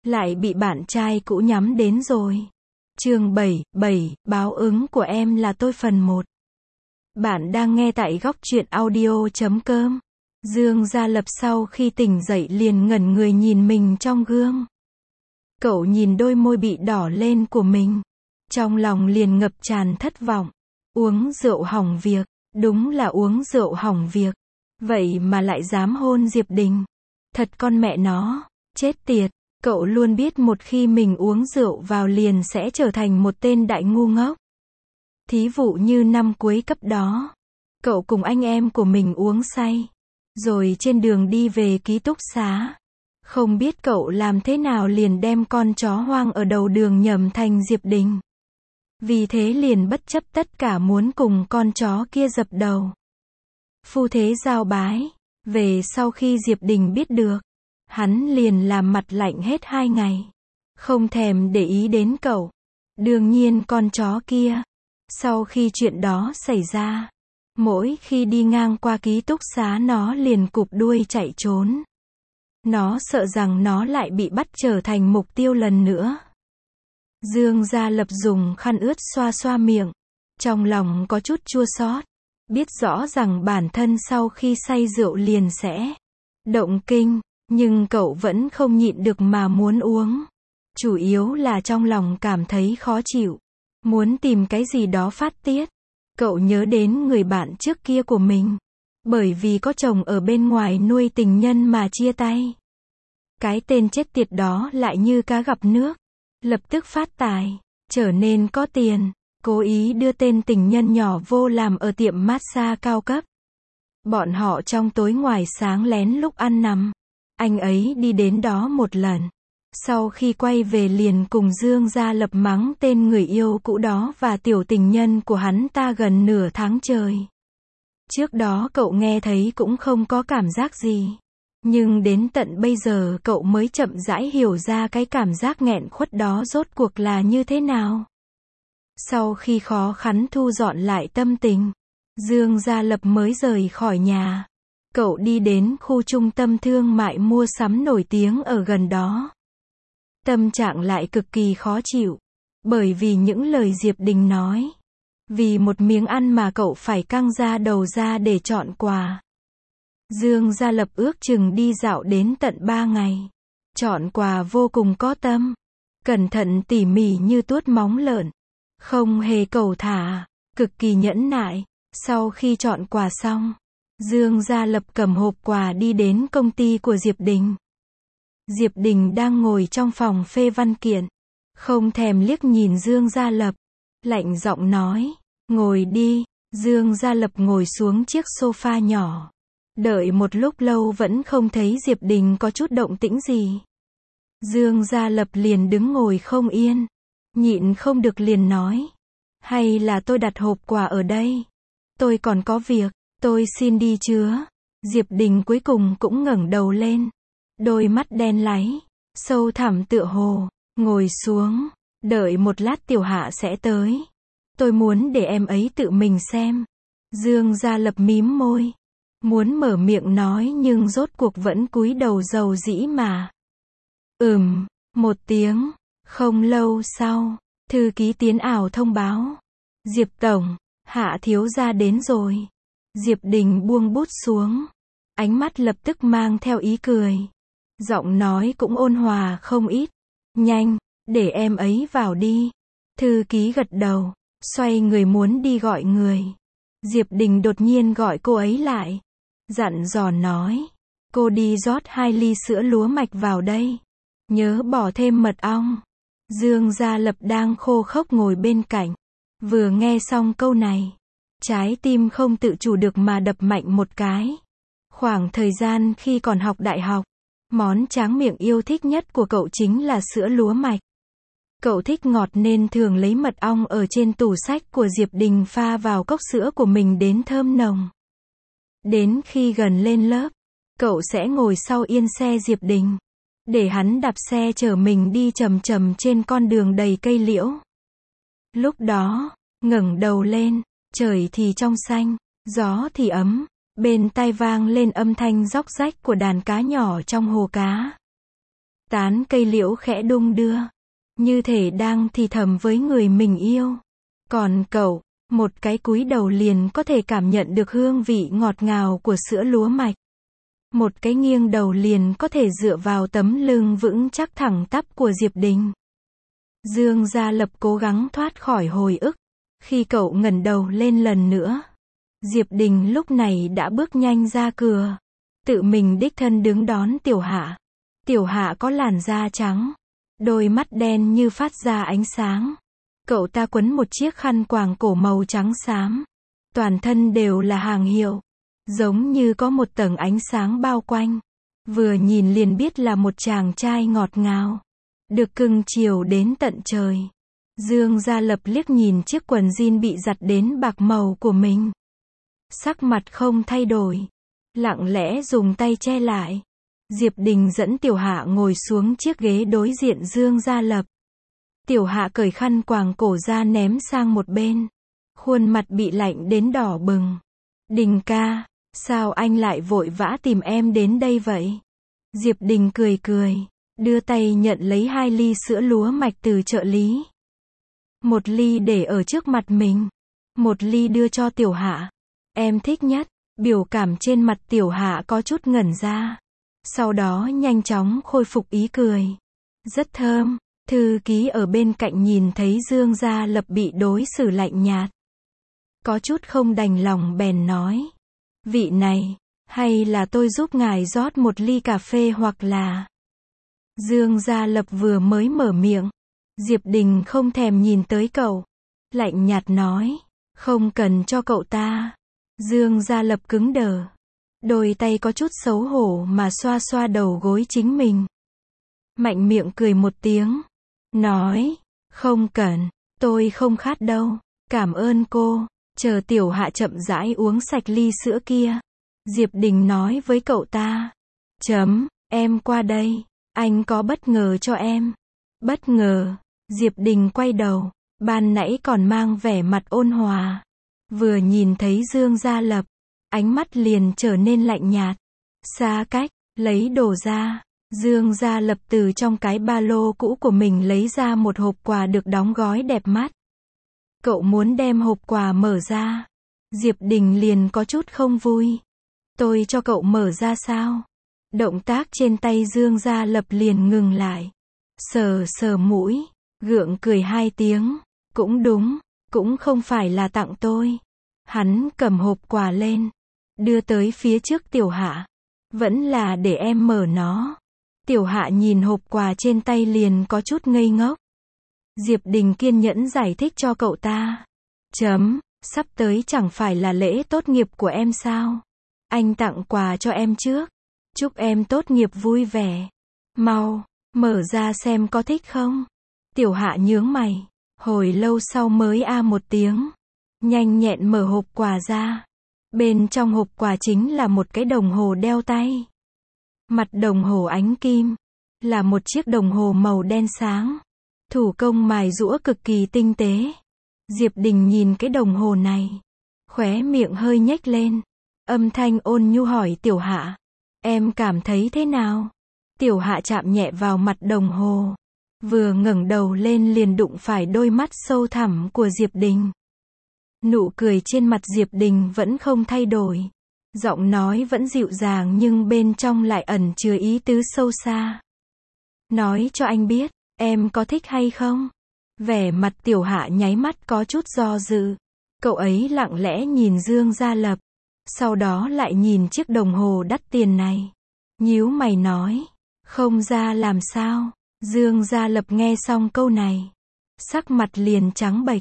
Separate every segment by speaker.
Speaker 1: lại bị bạn trai cũ nhắm đến rồi. Chương 7, báo ứng của em là tôi phần 1. Bạn đang nghe tại góc truyện audio.com. Dương Gia Lập sau khi tỉnh dậy liền ngẩn người nhìn mình trong gương. Cậu nhìn đôi môi bị đỏ lên của mình. Trong lòng liền ngập tràn thất vọng. Uống rượu hỏng việc, đúng là uống rượu hỏng việc. Vậy mà lại dám hôn Diệp Đình. Thật con mẹ nó, chết tiệt. Cậu luôn biết một khi mình uống rượu vào liền sẽ trở thành một tên đại ngu ngốc. Thí dụ như năm cuối cấp đó, cậu cùng anh em của mình uống say, rồi trên đường đi về ký túc xá. Không biết cậu làm thế nào liền đem con chó hoang ở đầu đường nhầm thành Diệp Đình. Vì thế liền bất chấp tất cả muốn cùng con chó kia dập đầu. Phu thế giao bái. Về sau khi Diệp Đình biết được, hắn liền làm mặt lạnh hết 2 ngày. Không thèm để ý đến cậu. Đương nhiên con chó kia, sau khi chuyện đó xảy ra, mỗi khi đi ngang qua ký túc xá nó liền cụp đuôi chạy trốn. Nó sợ rằng nó lại bị bắt trở thành mục tiêu lần nữa. Dương Gia Lập dùng khăn ướt xoa xoa miệng. Trong lòng có chút chua xót. Biết rõ rằng bản thân sau khi say rượu liền sẽ động kinh, nhưng cậu vẫn không nhịn được mà muốn uống. Chủ yếu là trong lòng cảm thấy khó chịu, muốn tìm cái gì đó phát tiết. Cậu nhớ đến người bạn trước kia của mình, bởi vì có chồng ở bên ngoài nuôi tình nhân mà chia tay. Cái tên chết tiệt đó lại như cá gặp nước, lập tức phát tài, trở nên có tiền, cố ý đưa tên tình nhân nhỏ vô làm ở tiệm massage cao cấp. Bọn họ trong tối ngoài sáng lén lúc ăn nằm. Anh ấy đi đến đó một lần. Sau khi quay về liền cùng Dương Gia Lập mắng tên người yêu cũ đó và tiểu tình nhân của hắn ta gần nửa tháng trời. Trước đó cậu nghe thấy cũng không có cảm giác gì. Nhưng đến tận bây giờ cậu mới chậm rãi hiểu ra cái cảm giác nghẹn khuất đó rốt cuộc là như thế nào. Sau khi khó khăn thu dọn lại tâm tình, Dương Gia Lập mới rời khỏi nhà. Cậu đi đến khu trung tâm thương mại mua sắm nổi tiếng ở gần đó. Tâm trạng lại cực kỳ khó chịu, bởi vì những lời Diệp Đình nói. Vì một miếng ăn mà cậu phải căng da đầu ra để chọn quà. Dương Gia Lập ước chừng đi dạo đến tận 3 ngày. Chọn quà vô cùng có tâm, cẩn thận tỉ mỉ như tuốt móng lợn. Không hề cầu thả, cực kỳ nhẫn nại. Sau khi chọn quà xong, Dương Gia Lập cầm hộp quà đi đến công ty của Diệp Đình. Diệp Đình đang ngồi trong phòng phê văn kiện, không thèm liếc nhìn Dương Gia Lập, lạnh giọng nói, ngồi đi. Dương Gia Lập ngồi xuống chiếc sofa nhỏ. Đợi một lúc lâu vẫn không thấy Diệp Đình có chút động tĩnh gì. Dương Gia Lập liền đứng ngồi không yên, nhịn không được liền nói, hay là tôi đặt hộp quà ở đây? Tôi còn có việc, tôi xin đi chứa. Diệp Đình cuối cùng cũng ngẩng đầu lên. Đôi mắt đen láy, sâu thẳm tựa hồ, ngồi xuống, đợi một lát tiểu hạ sẽ tới. Tôi muốn để em ấy tự mình xem. Dương Gia Lập mím môi, muốn mở miệng nói nhưng rốt cuộc vẫn cúi đầu dầu dĩ mà. Một tiếng, không lâu sau, thư ký tiến ảo thông báo. Diệp Tổng, Hạ thiếu gia đến rồi. Diệp Đình buông bút xuống, ánh mắt lập tức mang theo ý cười. Giọng nói cũng ôn hòa không ít. Nhanh, để em ấy vào đi. Thư ký gật đầu, xoay người muốn đi gọi người. Diệp Đình đột nhiên gọi cô ấy lại. Dặn dò nói, cô đi rót 2 ly sữa lúa mạch vào đây. Nhớ bỏ thêm mật ong. Dương Gia Lập đang khô khốc ngồi bên cạnh. Vừa nghe xong câu này, trái tim không tự chủ được mà đập mạnh một cái. Khoảng thời gian khi còn học đại học, món tráng miệng yêu thích nhất của cậu chính là sữa lúa mạch. Cậu thích ngọt nên thường lấy mật ong ở trên tủ sách của Diệp Đình pha vào cốc sữa của mình đến thơm nồng. Đến khi gần lên lớp, cậu sẽ ngồi sau yên xe Diệp Đình, để hắn đạp xe chở mình đi chậm chậm trên con đường đầy cây liễu. Lúc đó, ngẩng đầu lên, trời thì trong xanh, gió thì ấm, bên tai vang lên âm thanh róc rách của đàn cá nhỏ trong hồ cá. Tán cây liễu khẽ đung đưa, như thể đang thì thầm với người mình yêu. Còn cậu, một cái cúi đầu liền có thể cảm nhận được hương vị ngọt ngào của sữa lúa mạch. Một cái nghiêng đầu liền có thể dựa vào tấm lưng vững chắc thẳng tắp của Diệp Đình. Dương Gia Lập cố gắng thoát khỏi hồi ức. Khi cậu ngẩng đầu lên lần nữa, Diệp Đình lúc này đã bước nhanh ra cửa, tự mình đích thân đứng đón Tiểu Hạ. Tiểu Hạ có làn da trắng, đôi mắt đen như phát ra ánh sáng. Cậu ta quấn một chiếc khăn quàng cổ màu trắng xám. Toàn thân đều là hàng hiệu, giống như có một tầng ánh sáng bao quanh. Vừa nhìn liền biết là một chàng trai ngọt ngào, được cưng chiều đến tận trời. Dương Gia Lập liếc nhìn chiếc quần jean bị giặt đến bạc màu của mình. Sắc mặt không thay đổi, lặng lẽ dùng tay che lại. Diệp Đình dẫn Tiểu Hạ ngồi xuống chiếc ghế đối diện Dương Gia Lập. Tiểu Hạ cởi khăn quàng cổ ra ném sang một bên. Khuôn mặt bị lạnh đến đỏ bừng. Đình ca, sao anh lại vội vã tìm em đến đây vậy? Diệp Đình cười cười, đưa tay nhận lấy 2 ly sữa lúa mạch từ trợ lý. Một ly để ở trước mặt mình, một ly đưa cho Tiểu Hạ. Em thích nhất. Biểu cảm trên mặt Tiểu Hạ có chút ngẩn ra. Sau đó nhanh chóng khôi phục ý cười. Rất thơm. Thư ký ở bên cạnh nhìn thấy Dương Gia Lập bị đối xử lạnh nhạt, có chút không đành lòng bèn nói. Vị này, hay là tôi giúp ngài rót một ly cà phê hoặc là... Dương Gia Lập vừa mới mở miệng, Diệp Đình không thèm nhìn tới cậu, lạnh nhạt nói, không cần cho cậu ta. Dương Gia Lập cứng đờ, đôi tay có chút xấu hổ mà xoa xoa đầu gối chính mình. Mạnh miệng cười một tiếng, nói, không cần, tôi không khát đâu, cảm ơn cô. Chờ Tiểu Hạ chậm rãi uống sạch ly sữa kia, Diệp Đình nói với cậu ta, em qua đây, anh có bất ngờ cho em. Bất ngờ? Diệp Đình quay đầu, ban nãy còn mang vẻ mặt ôn hòa, vừa nhìn thấy Dương Gia Lập, ánh mắt liền trở nên lạnh nhạt. Xa cách, lấy đồ ra. Dương Gia Lập từ trong cái ba lô cũ của mình lấy ra một hộp quà được đóng gói đẹp mắt. Cậu muốn đem hộp quà mở ra. Diệp Đình liền có chút không vui. Tôi cho cậu mở ra sao? Động tác trên tay Dương Gia Lập liền ngừng lại. Sờ sờ mũi, gượng cười 2 tiếng. Cũng đúng, cũng không phải là tặng tôi. Hắn cầm hộp quà lên, đưa tới phía trước Tiểu Hạ. Vẫn là để em mở nó. Tiểu Hạ nhìn hộp quà trên tay liền có chút ngây ngốc. Diệp Đình kiên nhẫn giải thích cho cậu ta. Sắp tới chẳng phải là lễ tốt nghiệp của em sao? Anh tặng quà cho em trước. Chúc em tốt nghiệp vui vẻ. Mau, mở ra xem có thích không? Tiểu Hạ nhướng mày, hồi lâu sau mới một tiếng. Nhanh nhẹn mở hộp quà ra. Bên trong hộp quà chính là một cái đồng hồ đeo tay. Mặt đồng hồ ánh kim, là một chiếc đồng hồ màu đen sáng. Thủ công mài giũa cực kỳ tinh tế. Diệp Đình nhìn cái đồng hồ này, khóe miệng hơi nhếch lên. Âm thanh ôn nhu hỏi Tiểu Hạ, em cảm thấy thế nào? Tiểu Hạ chạm nhẹ vào mặt đồng hồ, vừa ngẩng đầu lên liền đụng phải đôi mắt sâu thẳm của Diệp Đình. Nụ cười trên mặt Diệp Đình vẫn không thay đổi. Giọng nói vẫn dịu dàng nhưng bên trong lại ẩn chứa ý tứ sâu xa. Nói cho anh biết, em có thích hay không? Vẻ mặt Tiểu Hạ nháy mắt có chút do dự. Cậu ấy lặng lẽ nhìn Dương Gia Lập, sau đó lại nhìn chiếc đồng hồ đắt tiền này. Nhíu mày nói, không ra làm sao? Dương Gia Lập nghe xong câu này, sắc mặt liền trắng bệch.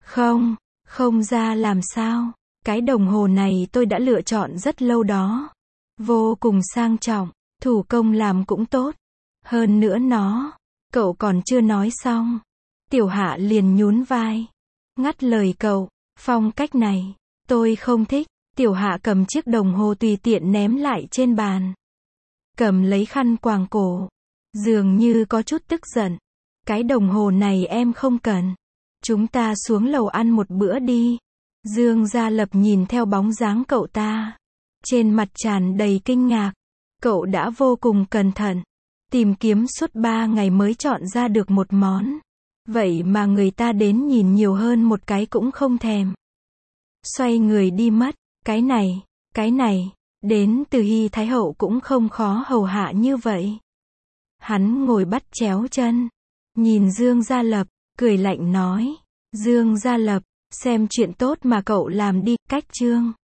Speaker 1: Không ra làm sao? Cái đồng hồ này tôi đã lựa chọn rất lâu đó. Vô cùng sang trọng, thủ công làm cũng tốt. Hơn nữa cậu còn chưa nói xong. Tiểu Hạ liền nhún vai, ngắt lời cậu, phong cách này, tôi không thích. Tiểu Hạ cầm chiếc đồng hồ tùy tiện ném lại trên bàn. Cầm lấy khăn quàng cổ, dường như có chút tức giận. Cái đồng hồ này em không cần. Chúng ta xuống lầu ăn một bữa đi. Dương Gia Lập nhìn theo bóng dáng cậu ta, trên mặt tràn đầy kinh ngạc. Cậu đã vô cùng cẩn thận, Tìm kiếm suốt 3 ngày mới chọn ra được một món. Vậy mà người ta đến nhìn nhiều hơn một cái cũng không thèm. Xoay người đi mất. Cái này, đến từ Hy Thái Hậu cũng không khó hầu hạ như vậy. Hắn ngồi bắt chéo chân. Nhìn Dương Gia Lập, cười lạnh nói. Dương Gia Lập, xem chuyện tốt mà cậu làm đi, cách chương.